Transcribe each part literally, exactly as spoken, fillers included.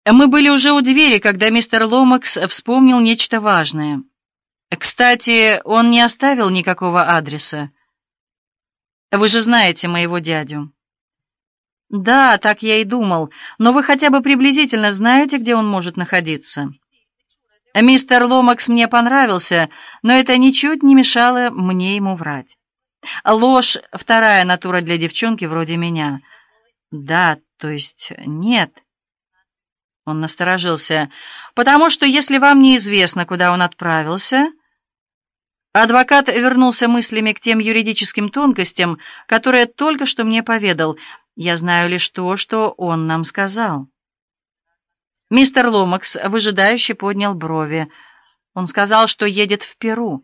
Мы были уже у двери, когда мистер Ломакс вспомнил нечто важное. Кстати, он не оставил никакого адреса. Вы же знаете моего дядю. Да, так я и думал, но вы хотя бы приблизительно знаете, где он может находиться? Мистер Ломакс мне понравился, но это ничуть не мешало мне ему врать. Ложь — вторая натура для девчонки вроде меня. Да, то есть нет. Он насторожился. Потому что если вам неизвестно, куда он отправился... Адвокат вернулся мыслями к тем юридическим тонкостям, которые только что мне поведал. Я знаю лишь то, что он нам сказал. Мистер Ломакс выжидающе поднял брови. Он сказал, что едет в Перу.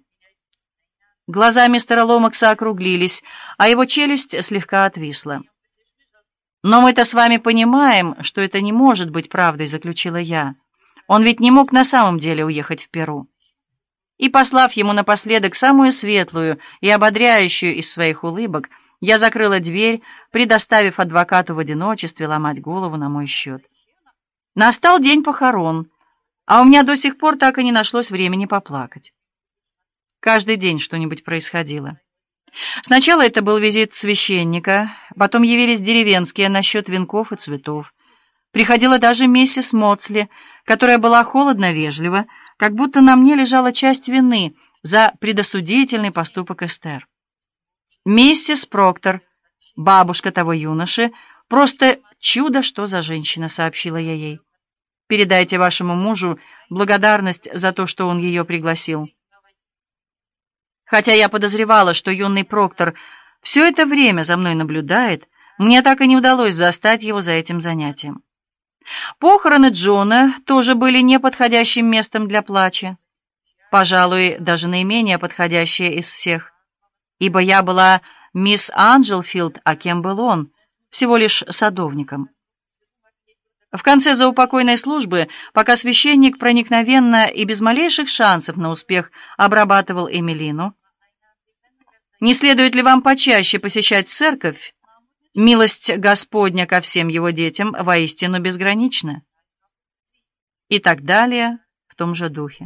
Глаза мистера Ломакса округлились, а его челюсть слегка отвисла. «Но мы-то с вами понимаем, что это не может быть правдой», — заключила я. «Он ведь не мог на самом деле уехать в Перу». И, послав ему напоследок самую светлую и ободряющую из своих улыбок, я закрыла дверь, предоставив адвокату в одиночестве ломать голову на мой счет. Настал день похорон, а у меня до сих пор так и не нашлось времени поплакать. Каждый день что-нибудь происходило. Сначала это был визит священника, потом явились деревенские насчет венков и цветов. Приходила даже миссис Моцли, которая была холодно вежлива, как будто на мне лежала часть вины за предосудительный поступок Эстер. Миссис Проктор, бабушка того юноши, просто чудо, что за женщина, сообщила я ей. Передайте вашему мужу благодарность за то, что он ее пригласил. Хотя я подозревала, что юный Проктор все это время за мной наблюдает, мне так и не удалось застать его за этим занятием. Похороны Джона тоже были неподходящим местом для плача. Пожалуй, даже наименее подходящее из всех. Ибо я была мисс Анджелфилд, а кем был он? Всего лишь садовником. В конце заупокойной службы, пока священник проникновенно и без малейших шансов на успех обрабатывал Эмилину: «Не следует ли вам почаще посещать церковь? Милость Господня ко всем его детям воистину безгранична». И так далее в том же духе.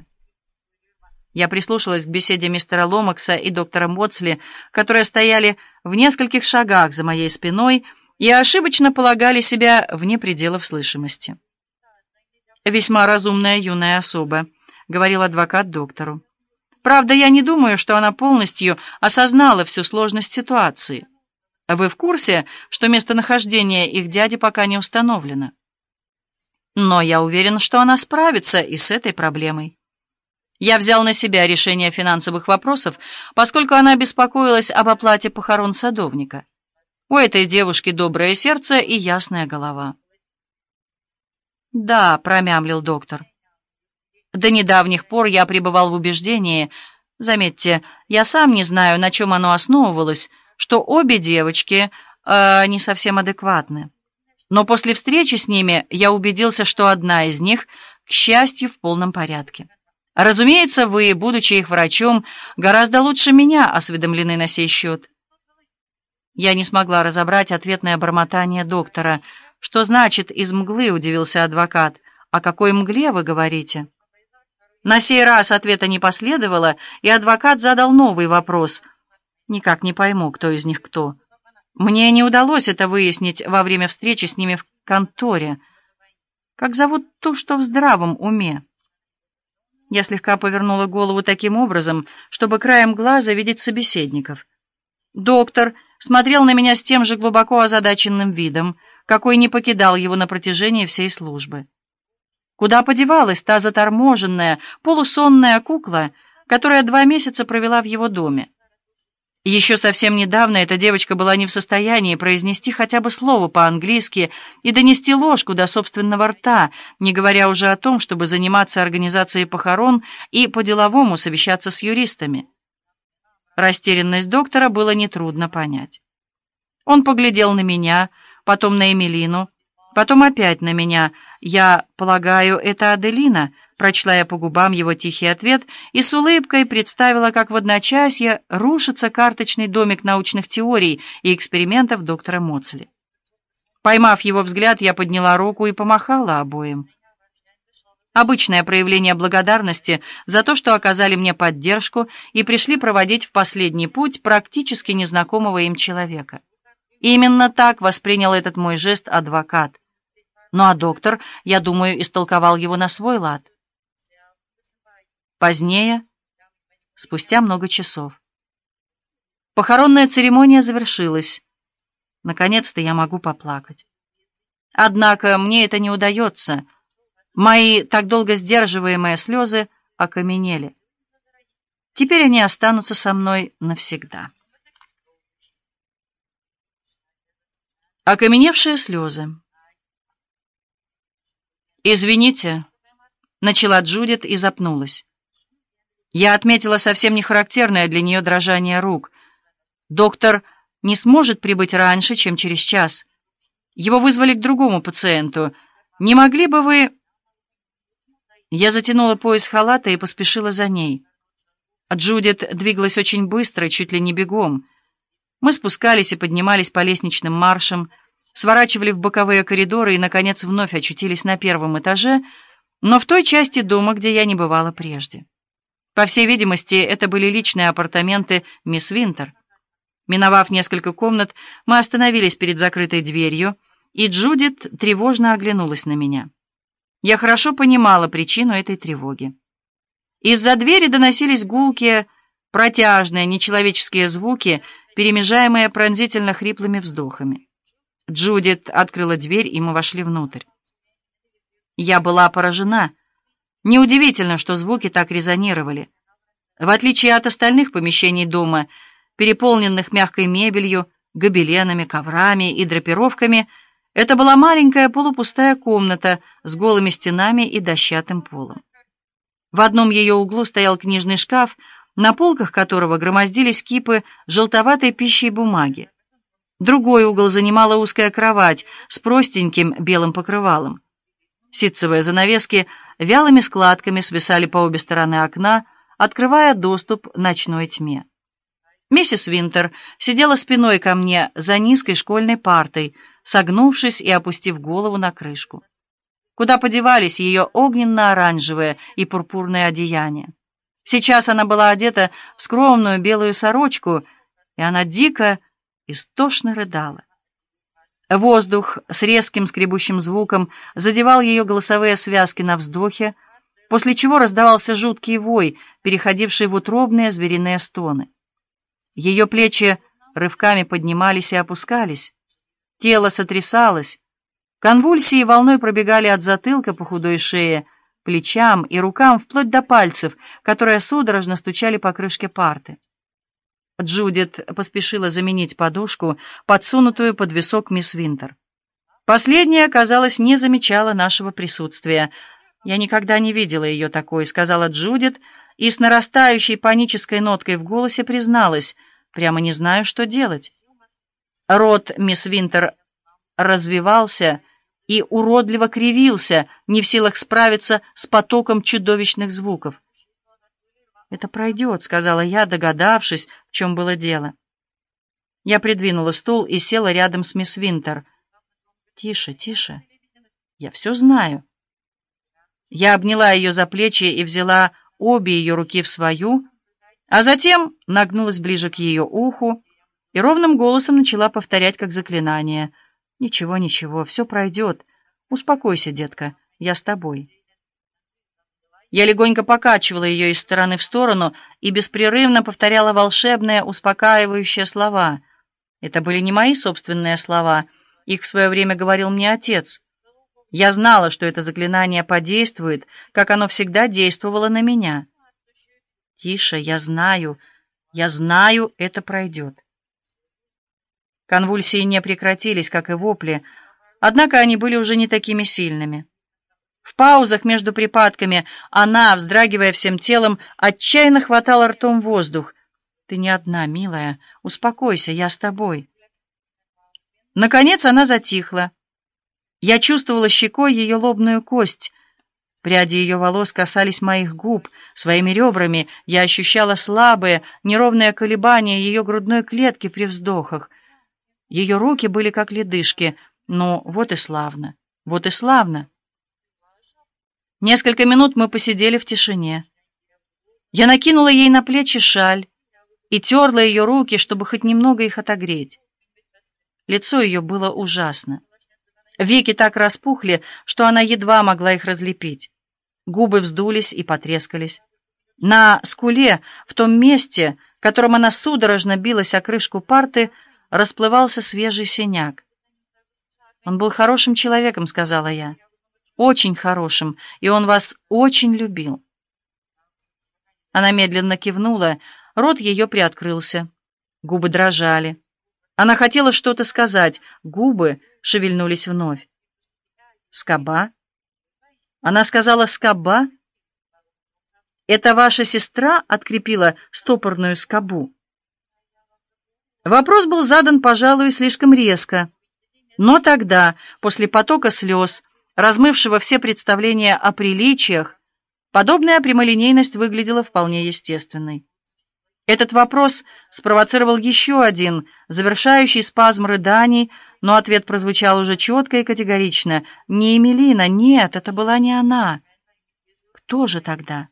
Я прислушалась к беседе мистера Ломакса и доктора Моцли, которые стояли в нескольких шагах за моей спиной и ошибочно полагали себя вне пределов слышимости. «Весьма разумная юная особа», — говорил адвокат доктору. «Правда, я не думаю, что она полностью осознала всю сложность ситуации. Вы в курсе, что местонахождение их дяди пока не установлено? Но я уверен, что она справится и с этой проблемой. Я взял на себя решение финансовых вопросов, поскольку она беспокоилась об оплате похорон садовника. У этой девушки доброе сердце и ясная голова». «Да», — промямлил доктор. «До недавних пор я пребывал в убеждении, заметьте, я сам не знаю, на чем оно основывалось, что обе девочки э, не совсем адекватны. Но после встречи с ними я убедился, что одна из них, к счастью, в полном порядке. Разумеется, вы, будучи их врачом, гораздо лучше меня осведомлены на сей счет». Я не смогла разобрать ответное бормотание доктора. «Что значит «из мглы»?» — удивился адвокат. «О какой мгле вы говорите?» На сей раз ответа не последовало, и адвокат задал новый вопрос. Никак не пойму, кто из них кто. Мне не удалось это выяснить во время встречи с ними в конторе. Как зовут ту, что в здравом уме? Я слегка повернула голову таким образом, чтобы краем глаза видеть собеседников. Доктор смотрел на меня с тем же глубоко озадаченным видом, какой не покидал его на протяжении всей службы. Куда подевалась та заторможенная, полусонная кукла, которая два месяца провела в его доме? Еще совсем недавно эта девочка была не в состоянии произнести хотя бы слово по-английски и донести ложку до собственного рта, не говоря уже о том, чтобы заниматься организацией похорон и по-деловому совещаться с юристами. Растерянность доктора было нетрудно понять. Он поглядел на меня, потом на Эмилину, потом опять на меня. «Я полагаю, это Аделина», — прочла я по губам его тихий ответ и с улыбкой представила, как в одночасье рушится карточный домик научных теорий и экспериментов доктора Моцли. Поймав его взгляд, я подняла руку и помахала обоим. Обычное проявление благодарности за то, что оказали мне поддержку и пришли проводить в последний путь практически незнакомого им человека. И именно так воспринял этот мой жест адвокат. Ну а доктор, я думаю, истолковал его на свой лад. Позднее, спустя много часов. Похоронная церемония завершилась. Наконец-то я могу поплакать. Однако мне это не удается. Мои так долго сдерживаемые слезы окаменели. Теперь они останутся со мной навсегда. Окаменевшие слезы. «Извините», — начала Джудит и запнулась. Я отметила совсем не характерное для нее дрожание рук. «Доктор не сможет прибыть раньше, чем через час. Его вызвали к другому пациенту. Не могли бы вы...» Я затянула пояс халата и поспешила за ней. Джудит двигалась очень быстро, чуть ли не бегом. Мы спускались и поднимались по лестничным маршам, сворачивали в боковые коридоры и, наконец, вновь очутились на первом этаже, но в той части дома, где я не бывала прежде. По всей видимости, это были личные апартаменты мисс Винтер. Миновав несколько комнат, мы остановились перед закрытой дверью, и Джудит тревожно оглянулась на меня. Я хорошо понимала причину этой тревоги. Из-за двери доносились гулкие, протяжные, нечеловеческие звуки, перемежаемые пронзительно хриплыми вздохами. Джудит открыла дверь, и мы вошли внутрь. Я была поражена. Неудивительно, что звуки так резонировали. В отличие от остальных помещений дома, переполненных мягкой мебелью, гобеленами, коврами и драпировками, это была маленькая полупустая комната с голыми стенами и дощатым полом. В одном ее углу стоял книжный шкаф, на полках которого громоздились кипы желтоватой пищи и бумаги. Другой угол занимала узкая кровать с простеньким белым покрывалом. Ситцевые занавески вялыми складками свисали по обе стороны окна, открывая доступ к ночной тьме. Миссис Винтер сидела спиной ко мне за низкой школьной партой, согнувшись и опустив голову на крышку. Куда подевались ее огненно-оранжевые и пурпурные одеяния? Сейчас она была одета в скромную белую сорочку, и она дико, истошно рыдала. Воздух с резким скребущим звуком задевал ее голосовые связки на вздохе, после чего раздавался жуткий вой, переходивший в утробные звериные стоны. Ее плечи рывками поднимались и опускались, тело сотрясалось, конвульсии волной пробегали от затылка по худой шее, плечам и рукам вплоть до пальцев, которые судорожно стучали по крышке парты. Джудит поспешила заменить подушку, подсунутую под висок мисс Винтер. Последняя, казалось, не замечала нашего присутствия. «Я никогда не видела ее такой», — сказала Джудит, и с нарастающей панической ноткой в голосе призналась: «Прямо не знаю, что делать». Рот мисс Винтер развивался и уродливо кривился, не в силах справиться с потоком чудовищных звуков. «Это пройдет», — сказала я, догадавшись, в чем было дело. Я придвинула стул и села рядом с мисс Винтер. «Тише, тише. Я все знаю». Я обняла ее за плечи и взяла обе ее руки в свою, а затем нагнулась ближе к ее уху и ровным голосом начала повторять как заклинание: «Ничего, ничего, все пройдет. Успокойся, детка, я с тобой». Я легонько покачивала ее из стороны в сторону и беспрерывно повторяла волшебные, успокаивающие слова. Это были не мои собственные слова, их в свое время говорил мне отец. Я знала, что это заклинание подействует, как оно всегда действовало на меня. «Тише, я знаю, я знаю, это пройдет». Конвульсии не прекратились, как и вопли, однако они были уже не такими сильными. В паузах между припадками она, вздрагивая всем телом, отчаянно хватала ртом воздух. «Ты не одна, милая. Успокойся, я с тобой». Наконец она затихла. Я чувствовала щекой ее лобную кость. Пряди ее волос касались моих губ. Своими ребрами я ощущала слабые, неровные колебания ее грудной клетки при вздохах. Ее руки были как ледышки. Ну, вот и славно, вот и славно. Несколько минут мы посидели в тишине. Я накинула ей на плечи шаль и терла ее руки, чтобы хоть немного их отогреть. Лицо ее было ужасно. Веки так распухли, что она едва могла их разлепить. Губы вздулись и потрескались. На скуле, в том месте, которым она судорожно билась о крышку парты, расплывался свежий синяк. «Он был хорошим человеком», — сказала я. «Очень хорошим, и он вас очень любил». Она медленно кивнула, рот ее приоткрылся. Губы дрожали. Она хотела что-то сказать, губы шевельнулись вновь. «Скоба?» Она сказала «скоба»? Это ваша сестра открепила стопорную скобу? Вопрос был задан, пожалуй, слишком резко. Но тогда, после потока слез, размывшего все представления о приличиях, подобная прямолинейность выглядела вполне естественной. Этот вопрос спровоцировал еще один, завершающий спазм рыданий, но ответ прозвучал уже четко и категорично. «Не Эмилина, нет, это была не она». «Кто же тогда?»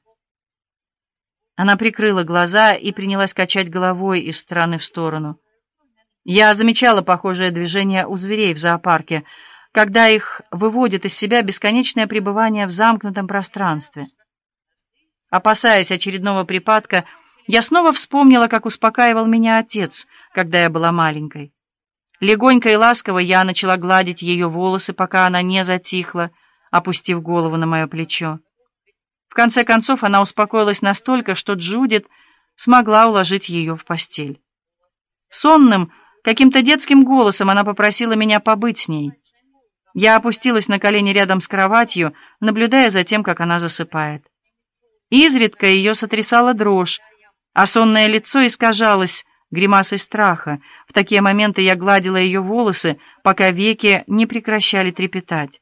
Она прикрыла глаза и принялась качать головой из стороны в сторону. Я замечала похожее движение у зверей в зоопарке, когда их выводит из себя бесконечное пребывание в замкнутом пространстве. Опасаясь очередного припадка, я снова вспомнила, как успокаивал меня отец, когда я была маленькой. Легонько и ласково я начала гладить ее волосы, пока она не затихла, опустив голову на мое плечо. В конце концов она успокоилась настолько, что Джудит смогла уложить ее в постель. Сонным, каким-то детским голосом она попросила меня побыть с ней. Я опустилась на колени рядом с кроватью, наблюдая за тем, как она засыпает. Изредка ее сотрясала дрожь, а сонное лицо искажалось гримасой страха. В такие моменты я гладила ее волосы, пока веки не прекращали трепетать.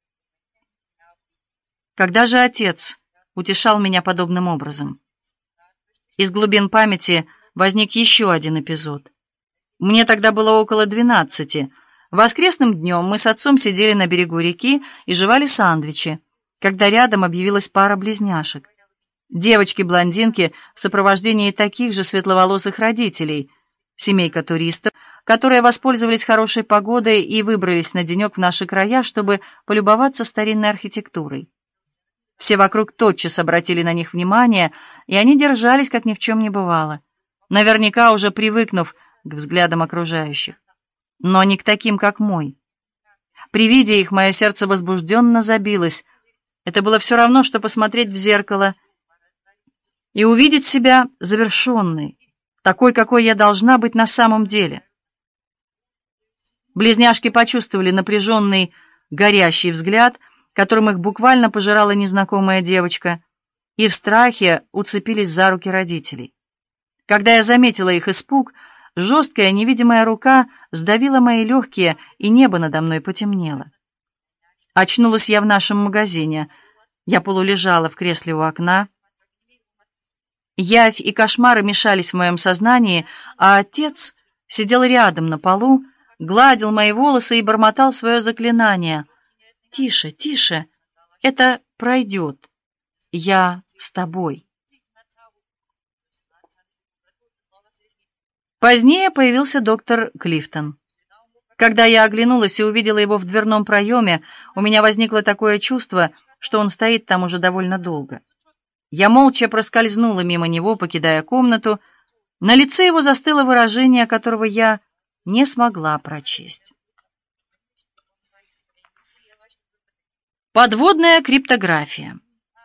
Когда же отец утешал меня подобным образом? Из глубин памяти возник еще один эпизод. Мне тогда было около двенадцати. Воскресным днем мы с отцом сидели на берегу реки и жевали сэндвичи, когда рядом объявилась пара близняшек. Девочки-блондинки в сопровождении таких же светловолосых родителей, семейка туристов, которые воспользовались хорошей погодой и выбрались на денек в наши края, чтобы полюбоваться старинной архитектурой. Все вокруг тотчас обратили на них внимание, и они держались, как ни в чем не бывало, наверняка уже привыкнув к взглядам окружающих, но не к таким, как мой. При виде их мое сердце возбужденно забилось. Это было все равно, что посмотреть в зеркало и увидеть себя завершенной, такой, какой я должна быть на самом деле. Близняшки почувствовали напряженный, горящий взгляд, которым их буквально пожирала незнакомая девочка, и в страхе уцепились за руки родителей. Когда я заметила их испуг, жесткая невидимая рука сдавила мои легкие, и небо надо мной потемнело. Очнулась я в нашем магазине. Я полулежала в кресле у окна. Явь и кошмары мешались в моем сознании, а отец сидел рядом на полу, гладил мои волосы и бормотал свое заклинание. «Тише, тише, это пройдет. Я с тобой». Позднее появился доктор Клифтон. Когда я оглянулась и увидела его в дверном проеме, у меня возникло такое чувство, что он стоит там уже довольно долго. Я молча проскользнула мимо него, покидая комнату. На лице его застыло выражение, которого я не смогла прочесть. Подводная криптография.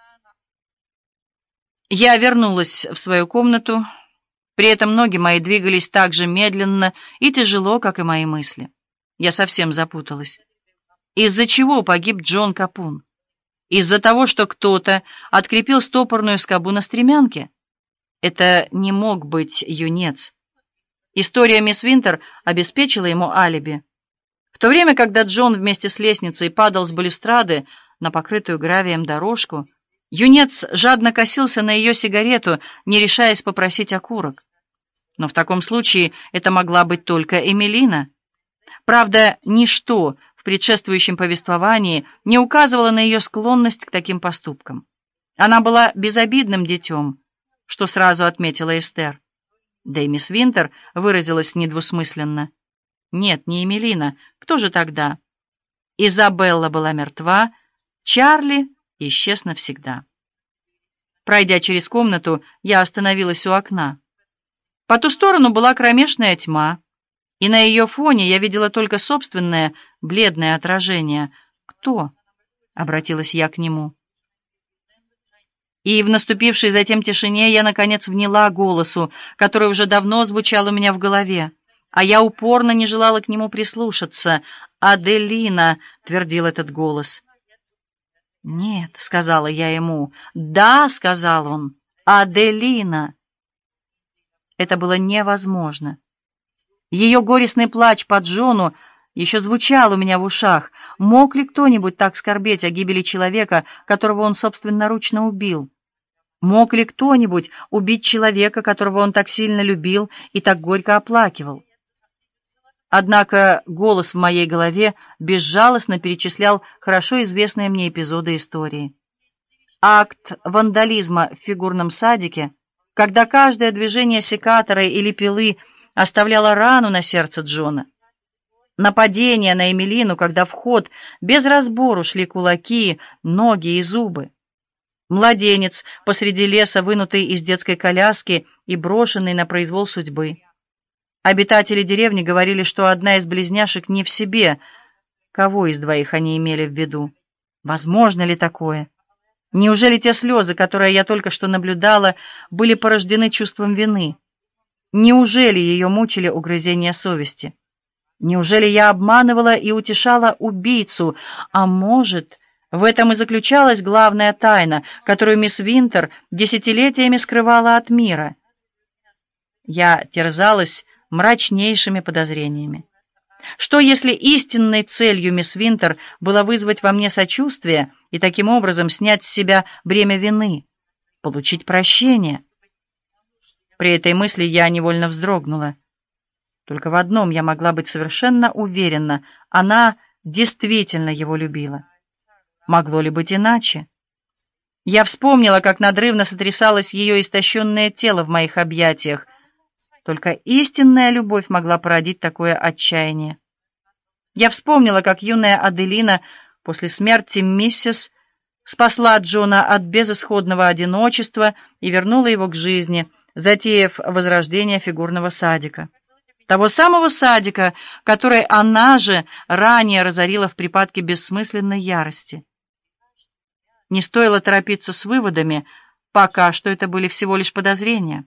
Я вернулась в свою комнату. При этом ноги мои двигались так же медленно и тяжело, как и мои мысли. Я совсем запуталась. Из-за чего погиб Джон Капун? Из-за того, что кто-то открепил стопорную скобу на стремянке? Это не мог быть юнец. История мисс Винтер обеспечила ему алиби. В то время, когда Джон вместе с лестницей падал с балюстрады на покрытую гравием дорожку, юнец жадно косился на ее сигарету, не решаясь попросить окурок. Но в таком случае это могла быть только Эмилина. Правда, ничто в предшествующем повествовании не указывало на ее склонность к таким поступкам. Она была безобидным детем, что сразу отметила Эстер. Да и мисс Винтер выразилась недвусмысленно. Нет, не Эмилина. Кто же тогда? Изабелла была мертва, Чарли исчез навсегда. Пройдя через комнату, я остановилась у окна. По ту сторону была кромешная тьма, и на ее фоне я видела только собственное бледное отражение. «Кто?» — обратилась я к нему. И в наступившей затем тишине я, наконец, вняла голосу, который уже давно звучал у меня в голове, а я упорно не желала к нему прислушаться. «Аделина!» — твердил этот голос. «Нет», — сказала я ему. «Да», — сказал он, — «Аделина». Это было невозможно. Ее горестный плач по Джону еще звучал у меня в ушах. Мог ли кто-нибудь так скорбеть о гибели человека, которого он собственноручно убил? Мог ли кто-нибудь убить человека, которого он так сильно любил и так горько оплакивал? Однако голос в моей голове безжалостно перечислял хорошо известные мне эпизоды истории. Акт вандализма в фигурном садике, когда каждое движение секатора или пилы оставляло рану на сердце Джона. Нападение на Эмилину, когда в ход без разбору шли кулаки, ноги и зубы. Младенец посреди леса, вынутый из детской коляски и брошенный на произвол судьбы. Обитатели деревни говорили, что одна из близняшек не в себе. Кого из двоих они имели в виду? Возможно ли такое? Неужели те слезы, которые я только что наблюдала, были порождены чувством вины? Неужели ее мучили угрызения совести? Неужели я обманывала и утешала убийцу? А может, в этом и заключалась главная тайна, которую мисс Винтер десятилетиями скрывала от мира? Я терзалась мрачнейшими подозрениями. Что, если истинной целью мисс Винтер было вызвать во мне сочувствие и таким образом снять с себя бремя вины, получить прощение? При этой мысли я невольно вздрогнула. Только в одном я могла быть совершенно уверена: она действительно его любила. Могло ли быть иначе? Я вспомнила, как надрывно сотрясалось ее истощенное тело в моих объятиях. Только истинная любовь могла породить такое отчаяние. Я вспомнила, как юная Аделина после смерти миссис спасла Джона от безысходного одиночества и вернула его к жизни, затеяв возрождение фигурного садика. Того самого садика, который она же ранее разорила в припадке бессмысленной ярости. Не стоило торопиться с выводами, пока что это были всего лишь подозрения.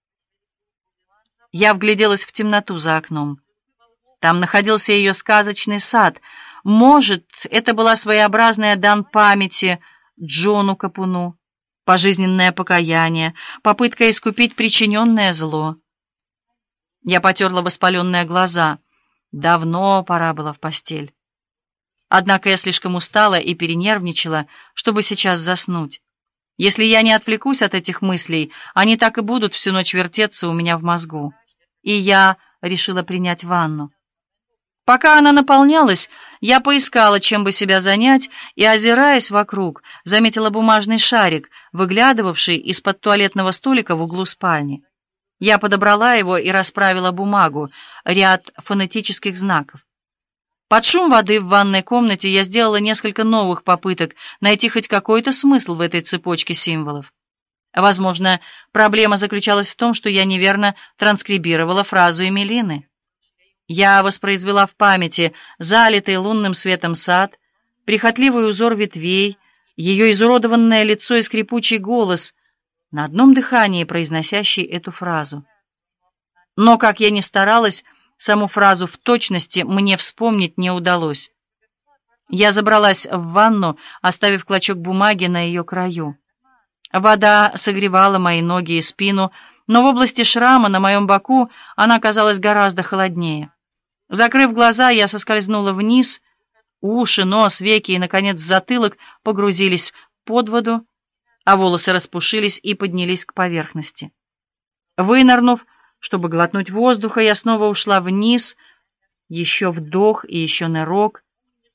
Я вгляделась в темноту за окном. Там находился ее сказочный сад. Может, это была своеобразная дан памяти Джону Капуну, пожизненное покаяние, попытка искупить причиненное зло. Я потерла воспаленные глаза. Давно пора было в постель. Однако я слишком устала и перенервничала, чтобы сейчас заснуть. Если я не отвлекусь от этих мыслей, они так и будут всю ночь вертеться у меня в мозгу. И я решила принять ванну. Пока она наполнялась, я поискала, чем бы себя занять, и, озираясь вокруг, заметила бумажный шарик, выглядывавший из-под туалетного столика в углу спальни. Я подобрала его и расправила бумагу, ряд фонетических знаков. Под шум воды в ванной комнате я сделала несколько новых попыток найти хоть какой-то смысл в этой цепочке символов. Возможно, проблема заключалась в том, что я неверно транскрибировала фразу Эмилины. Я воспроизвела в памяти залитый лунным светом сад, прихотливый узор ветвей, ее изуродованное лицо и скрипучий голос, на одном дыхании произносящий эту фразу. Но, как я ни старалась, саму фразу в точности мне вспомнить не удалось. Я забралась в ванну, оставив клочок бумаги на ее краю. Вода согревала мои ноги и спину, но в области шрама на моем боку она казалась гораздо холоднее. Закрыв глаза, я соскользнула вниз. Уши, нос, веки и, наконец, затылок погрузились под воду, а волосы распушились и поднялись к поверхности. Вынырнув, чтобы глотнуть воздуха, я снова ушла вниз, еще вдох и еще нырок.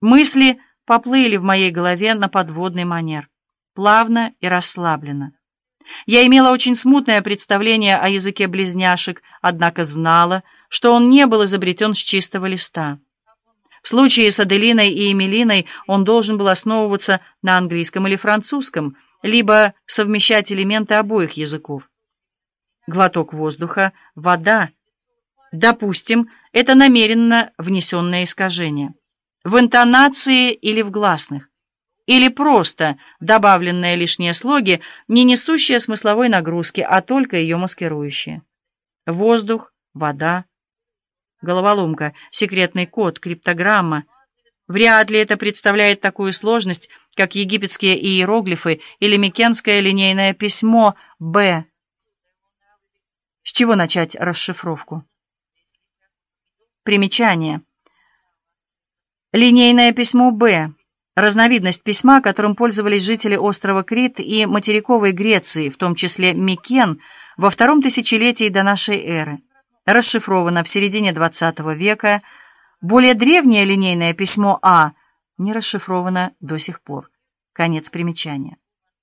Мысли поплыли в моей голове на подводный манер, плавно и расслабленно. Я имела очень смутное представление о языке близняшек, однако знала, что он не был изобретен с чистого листа. В случае с Аделиной и Эмилиной он должен был основываться на английском или французском, либо совмещать элементы обоих языков. Глоток воздуха, вода. Допустим, это намеренно внесенное искажение. В интонации или в гласных. Или просто добавленные лишние слоги, не несущие смысловой нагрузки, а только ее маскирующие. Воздух, вода. Головоломка, секретный код, криптограмма. Вряд ли это представляет такую сложность, как египетские иероглифы или микенское линейное письмо «Б». С чего начать расшифровку? Примечание. Линейное письмо «Б» — разновидность письма, которым пользовались жители острова Крит и материковой Греции, в том числе Микен, во втором тысячелетии до нашей эры. Расшифровано в середине двадцатого века. Более древнее линейное письмо «А» не расшифровано до сих пор. Конец примечания.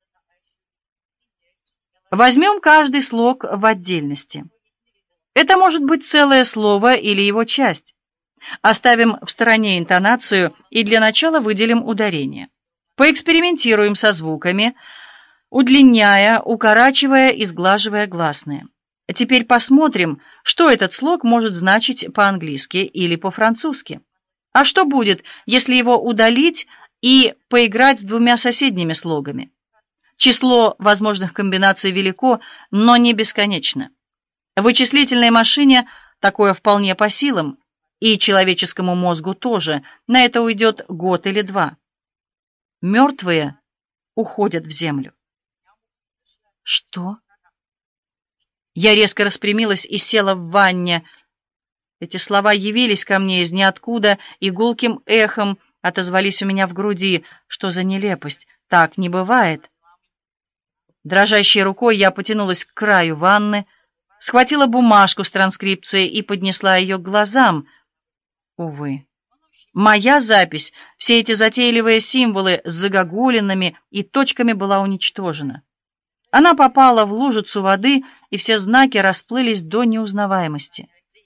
Возьмем каждый слог в отдельности. Это может быть целое слово или его часть. Оставим в стороне интонацию и для начала выделим ударение. Поэкспериментируем со звуками, удлиняя, укорачивая и сглаживая гласные. Теперь посмотрим, что этот слог может значить по-английски или по-французски. А что будет, если его удалить и поиграть с двумя соседними слогами? Число возможных комбинаций велико, но не бесконечно. В вычислительной машине такое вполне по силам, и человеческому мозгу тоже. На это уйдет год или два. Мертвые уходят в землю. Что? Я резко распрямилась и села в ванне. Эти слова явились ко мне из ниоткуда и гулким эхом отозвались у меня в груди. Что за нелепость? Так не бывает. Дрожащей рукой я потянулась к краю ванны, схватила бумажку с транскрипцией и поднесла ее к глазам. Увы. Моя запись, все эти затейливые символы с загогулинами и точками была уничтожена. Она попала в лужицу воды, и все знаки расплылись до неузнаваемости.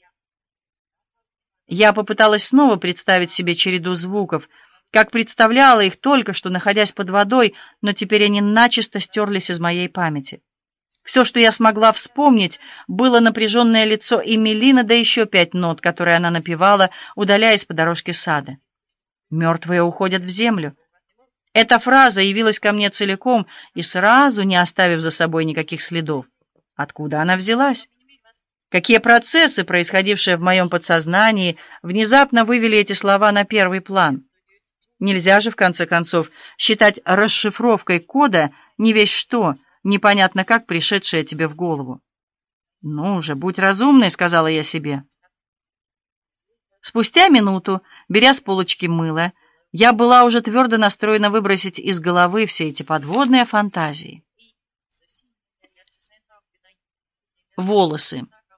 Я попыталась снова представить себе череду звуков, как представляла их только что, находясь под водой, но теперь они начисто стерлись из моей памяти. Все, что я смогла вспомнить, было напряженное лицо Эмилины, да еще пять нот, которые она напевала, удаляясь по дорожке сада. «Мертвые уходят в землю». Эта фраза явилась ко мне целиком и сразу, не оставив за собой никаких следов. Откуда она взялась? Какие процессы, происходившие в моем подсознании, внезапно вывели эти слова на первый план? Нельзя же, в конце концов, считать расшифровкой кода не весь что, непонятно как пришедшее тебе в голову. «Ну же, будь разумной», — сказала я себе. Спустя минуту, беря с полочки мыло, я была уже твердо настроена выбросить из головы все эти подводные фантазии. Волосы.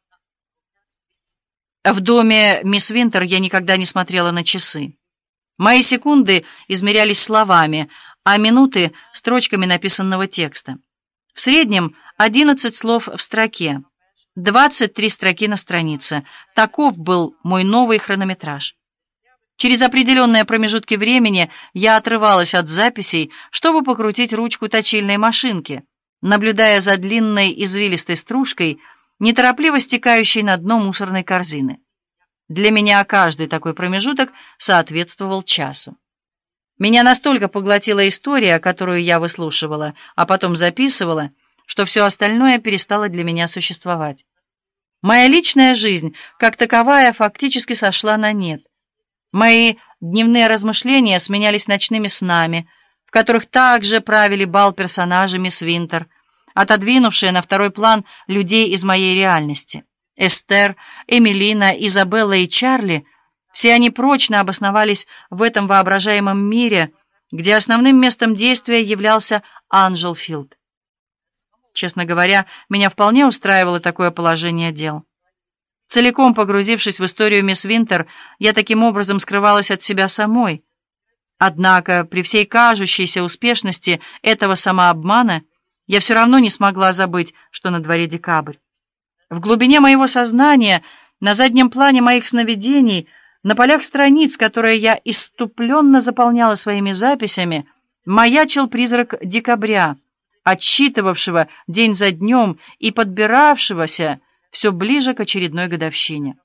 В доме мисс Винтер я никогда не смотрела на часы. Мои секунды измерялись словами, а минуты — строчками написанного текста. В среднем одиннадцать слов в строке, двадцать три строки на странице. Таков был мой новый хронометраж. Через определенные промежутки времени я отрывалась от записей, чтобы покрутить ручку точильной машинки, наблюдая за длинной извилистой стружкой, неторопливо стекающей на дно мусорной корзины. Для меня каждый такой промежуток соответствовал часу. Меня настолько поглотила история, которую я выслушивала, а потом записывала, что все остальное перестало для меня существовать. Моя личная жизнь, как таковая, фактически сошла на нет. Мои дневные размышления сменялись ночными снами, в которых также правили бал персонажи мисс Винтер, отодвинувшие на второй план людей из моей реальности. Эстер, Эмилина, Изабелла и Чарли — все они прочно обосновались в этом воображаемом мире, где основным местом действия являлся Анджелфилд. Честно говоря, меня вполне устраивало такое положение дел. Целиком погрузившись в историю мисс Винтер, я таким образом скрывалась от себя самой. Однако при всей кажущейся успешности этого самообмана я все равно не смогла забыть, что на дворе декабрь. В глубине моего сознания, на заднем плане моих сновидений, на полях страниц, которые я исступленно заполняла своими записями, маячил призрак декабря, отсчитывавшего день за днем и подбиравшегося все ближе к очередной годовщине.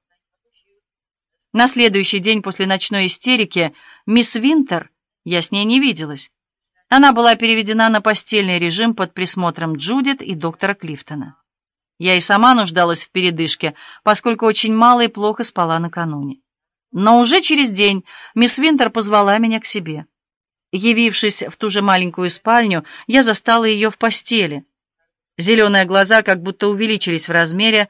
На следующий день после ночной истерики мисс Винтер, я с ней не виделась. Она была переведена на постельный режим под присмотром Джудит и доктора Клифтона. Я и сама нуждалась в передышке, поскольку очень мало и плохо спала накануне. Но уже через день мисс Винтер позвала меня к себе. Явившись в ту же маленькую спальню, я застала ее в постели. Зеленые глаза как будто увеличились в размере,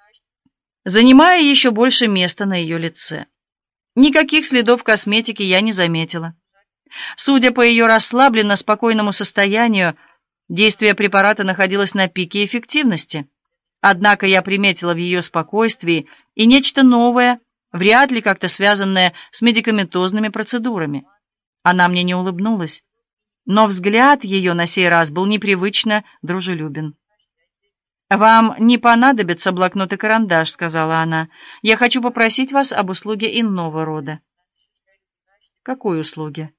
занимая еще больше места на ее лице. Никаких следов косметики я не заметила. Судя по ее расслабленно спокойному состоянию, действие препарата находилось на пике эффективности. Однако я приметила в ее спокойствии и нечто новое, вряд ли как-то связанное с медикаментозными процедурами. Она мне не улыбнулась, но взгляд ее на сей раз был непривычно дружелюбен. «Вам не понадобится блокнот и карандаш», — сказала она. «Я хочу попросить вас об услуге иного рода». «Какой услуги?»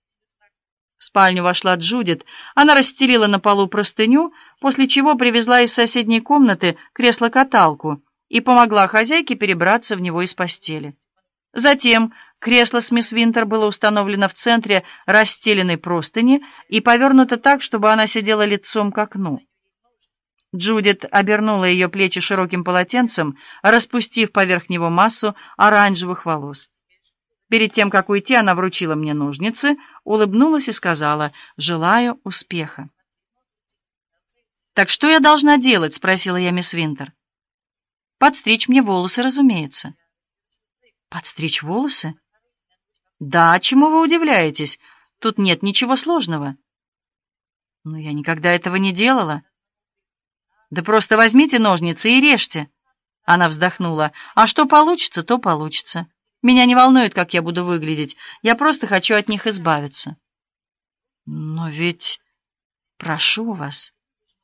В спальню вошла Джудит. Она расстелила на полу простыню, после чего привезла из соседней комнаты кресло-каталку и помогла хозяйке перебраться в него из постели. Затем кресло с мисс Винтер было установлено в центре расстеленной простыни и повернуто так, чтобы она сидела лицом к окну. Джудит обернула ее плечи широким полотенцем, распустив поверх него массу оранжевых волос. Перед тем, как уйти, она вручила мне ножницы, улыбнулась и сказала: «Желаю успеха». «Так что я должна делать?» — спросила я мисс Винтер. «Подстричь мне волосы, разумеется». «Подстричь волосы?» «Да, чему вы удивляетесь? Тут нет ничего сложного». «Но я никогда этого не делала». «Да просто возьмите ножницы и режьте». Она вздохнула. «А что получится, то получится. Меня не волнует, как я буду выглядеть. Я просто хочу от них избавиться». «Но ведь... прошу вас».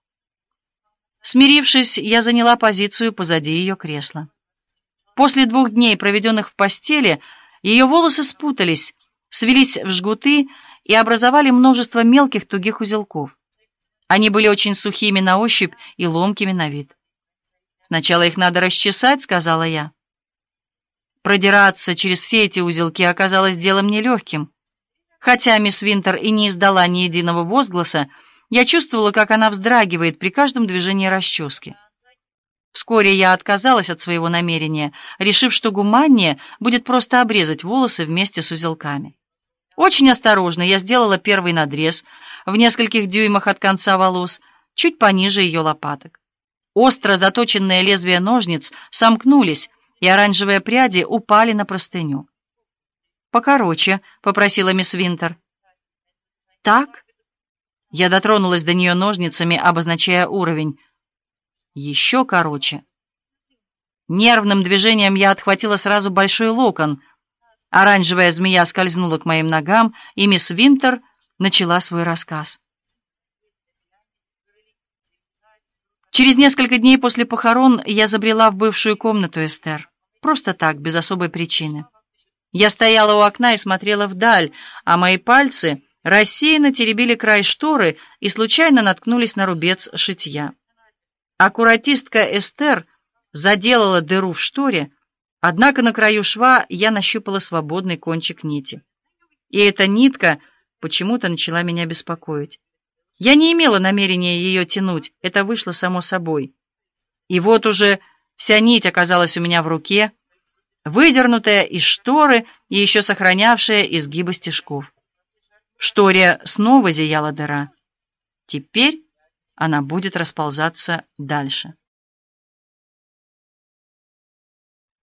Смирившись, я заняла позицию позади ее кресла. После двух дней, проведенных в постели, ее волосы спутались, свелись в жгуты и образовали множество мелких тугих узелков. Они были очень сухими на ощупь и ломкими на вид. «Сначала их надо расчесать», — сказала я. Продираться через все эти узелки оказалось делом нелегким. Хотя мисс Винтер и не издала ни единого возгласа, я чувствовала, как она вздрагивает при каждом движении расчески. Вскоре я отказалась от своего намерения, решив, что гуманнее будет просто обрезать волосы вместе с узелками. Очень осторожно я сделала первый надрез в нескольких дюймах от конца волос, чуть пониже ее лопаток. Остро заточенные лезвия ножниц сомкнулись, и оранжевые пряди упали на простыню. «Покороче», — попросила мисс Винтер. «Так?» Я дотронулась до нее ножницами, обозначая уровень. «Еще короче». Нервным движением я отхватила сразу большой локон. Оранжевая змея скользнула к моим ногам, и мисс Винтер начала свой рассказ. Через несколько дней после похорон я забрела в бывшую комнату Эстер. Просто так, без особой причины. Я стояла у окна и смотрела вдаль, а мои пальцы рассеянно теребили край шторы и случайно наткнулись на рубец шитья. Аккуратистка Эстер заделала дыру в шторе, однако на краю шва я нащупала свободный кончик нити. И эта нитка почему-то начала меня беспокоить. Я не имела намерения ее тянуть, это вышло само собой. И вот уже вся нить оказалась у меня в руке, выдернутая из шторы и еще сохранявшая изгибы стежков. В шторе снова зияла дыра. Теперь она будет расползаться дальше.